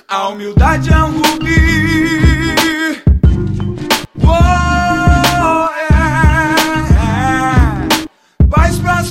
A humildade é um rubi. Paz pras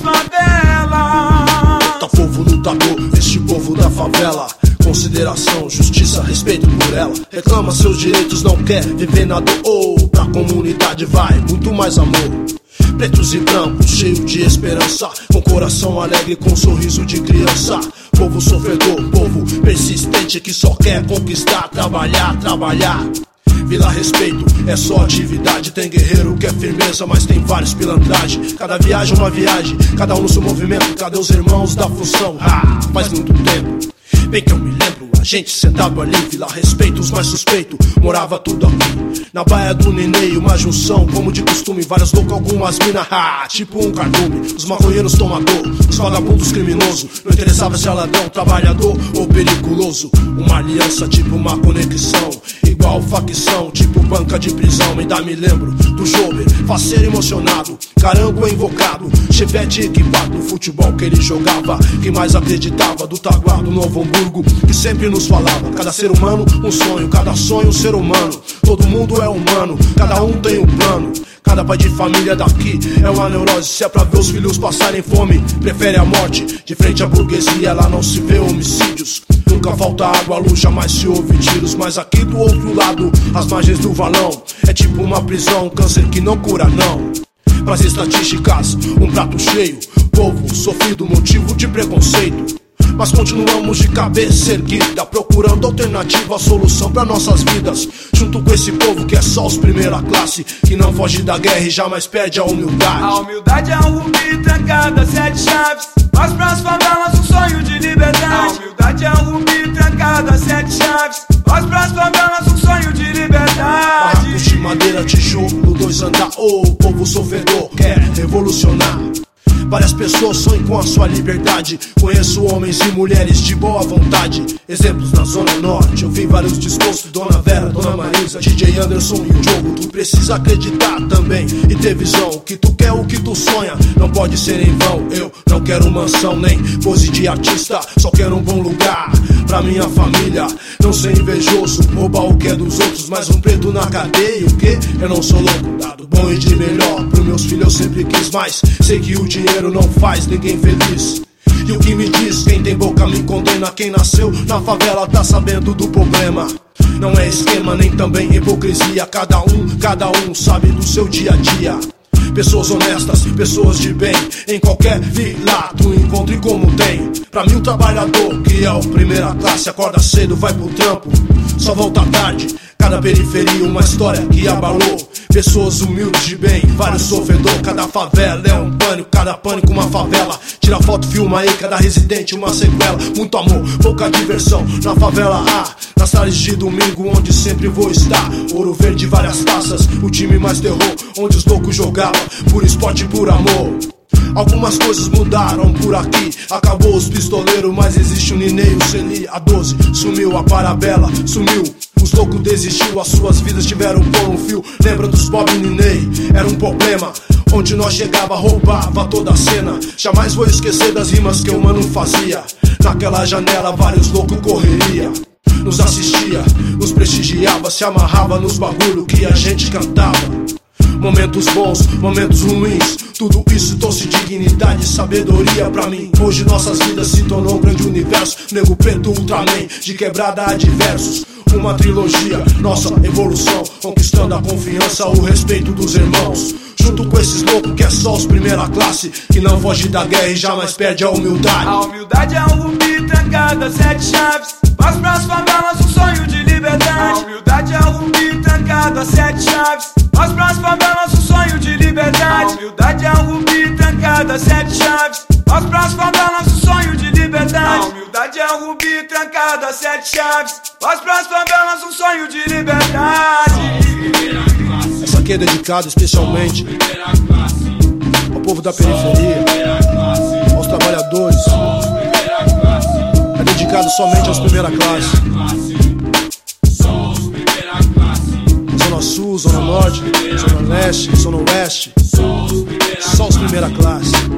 favelas. Tá povo lutador, este povo da favela. Consideração, justiça, respeito por ela. Reclama seus direitos, não quer viver na dor. Pra comunidade vai muito mais amor. Pretos e brancos, cheio de esperança, com coração alegre, com sorriso de criança. Povo sofredor, povo persistente que só quer conquistar, trabalhar, trabalhar. Vila Respeito é só atividade. Tem guerreiro que é firmeza, mas tem vários pilantragem. Cada viagem é uma viagem, cada um no seu movimento. Cadê os irmãos da função? Faz muito tempo. Bem que eu me lembro, a gente sentado ali, Vila Respeito, os mais suspeitos, morava tudo aqui. Na baia do Nenê, uma junção, como de costume, vários loucos, algumas minas, tipo um cardume. Os maconheiros tomador, os vagabundos criminosos. Não interessava se é ladrão, trabalhador ou periculoso. Uma aliança, tipo uma conexão, igual facção, tipo banca de prisão. Ainda me lembro do Jover, faceiro emocionado, carango invocado, chevette equipado, no futebol que ele jogava. Quem mais acreditava do Taguá, do Novo Hamburgo, que sempre nos falava: cada ser humano um sonho, cada sonho um ser humano. Todo mundo é humano, cada um tem um plano. Cada pai de família daqui é uma neurose. Se é pra ver os filhos passarem fome, prefere a morte. De frente à burguesia, lá não se vê homicídios. Nunca falta água, luz, jamais se ouve tiros. Mas aqui do outro lado, as margens do valão, é tipo uma prisão, um câncer que não cura não. Pras estatísticas, um prato cheio. Povo sofrido, motivo de preconceito. Mas continuamos de cabeça erguida, procurando alternativa, solução para nossas vidas. Junto com esse povo que é só os primeira classe, que não foge da guerra e jamais perde a humildade. A humildade é um rubi trancado a 7 chaves. Paz pras favelas, um sonho de liberdade. A humildade é um rubi trancado a 7 chaves. Paz pras favelas, um sonho de liberdade. Barracos de madeira, tijolo, 2 andar. O povo sofredor quer revolucionar. Várias pessoas sonham com a sua liberdade. Conheço homens e mulheres de boa vontade. Exemplos na Zona Norte, eu vi vários discursos. Dona Vera, Dona Marisa, DJ Anderson e o Diogo. Tu precisa acreditar também e ter visão. O que tu quer, o que tu sonha, não pode ser em vão. Eu não quero mansão nem pose de artista, só quero um bom lugar pra minha família. Não ser invejoso, roubar o que é dos outros. Mas um preto na cadeia, o que? Eu não sou louco. Dado bom e de melhor pros meus filhos eu sempre quis mais. Sei que o dinheiro não faz ninguém feliz. E o que me diz, quem tem boca me condena. Quem nasceu na favela tá sabendo do problema. Não é esquema nem também hipocrisia. Cada um sabe do seu dia a dia. Pessoas honestas, pessoas de bem. Em qualquer vila tu encontre como tem. Pra mim o trabalhador, que é o primeira classe, acorda cedo, vai pro trampo, só volta tarde. Cada periferia uma história que abalou. Pessoas humildes de bem, vários sofredor. Cada favela é um pânico, cada pânico uma favela. Tira foto, filma aí, cada residente uma sequela. Muito amor, pouca diversão na favela A. Nas tardes de domingo, onde sempre vou estar. Ouro Verde, várias taças, o time mais terror, onde os loucos jogavam, por esporte e por amor. Algumas coisas mudaram por aqui. Acabou os pistoleiros, mas existe o Ninei, o Celi, a 12. Sumiu a Parabela, sumiu. Os loucos desistiu, as suas vidas tiveram por um fio. Lembra dos Bob e Ninei? Era um problema. Onde nós chegava, roubava toda a cena. Jamais vou esquecer das rimas que o mano fazia. Naquela janela, vários loucos correria. Nos assistia, nos prestigiava, se amarrava nos bagulho que a gente cantava. Momentos bons, momentos ruins, tudo isso trouxe dignidade e sabedoria pra mim. Hoje nossas vidas se tornou um grande universo. Nego preto, Ultraman, de quebrada a diversos. Uma trilogia, nossa evolução, conquistando a confiança, o respeito dos irmãos. Junto com esses loucos que é só os primeira classe, que não foge da guerra e jamais perde a humildade. A humildade é um rubi trancado a 7 chaves. Paz pras favelas, um sonho de liberdade. A humildade é um rubi trancado a 7 chaves. Paz pras favelas, um sonho de liberdade. A humildade é um rubi trancado a 7 chaves. Paz pras favelas, um sonho de liberdade. A humildade é um rubi trancado a 7 chaves. Paz pras favelas, um sonho de liberdade. Essa aqui é dedicada especialmente ao povo da periferia, aos trabalhadores. É dedicado somente aos primeira classe. Zona Sul, Zona Norte, Zona Leste, Zona Oeste. Só os primeira classe.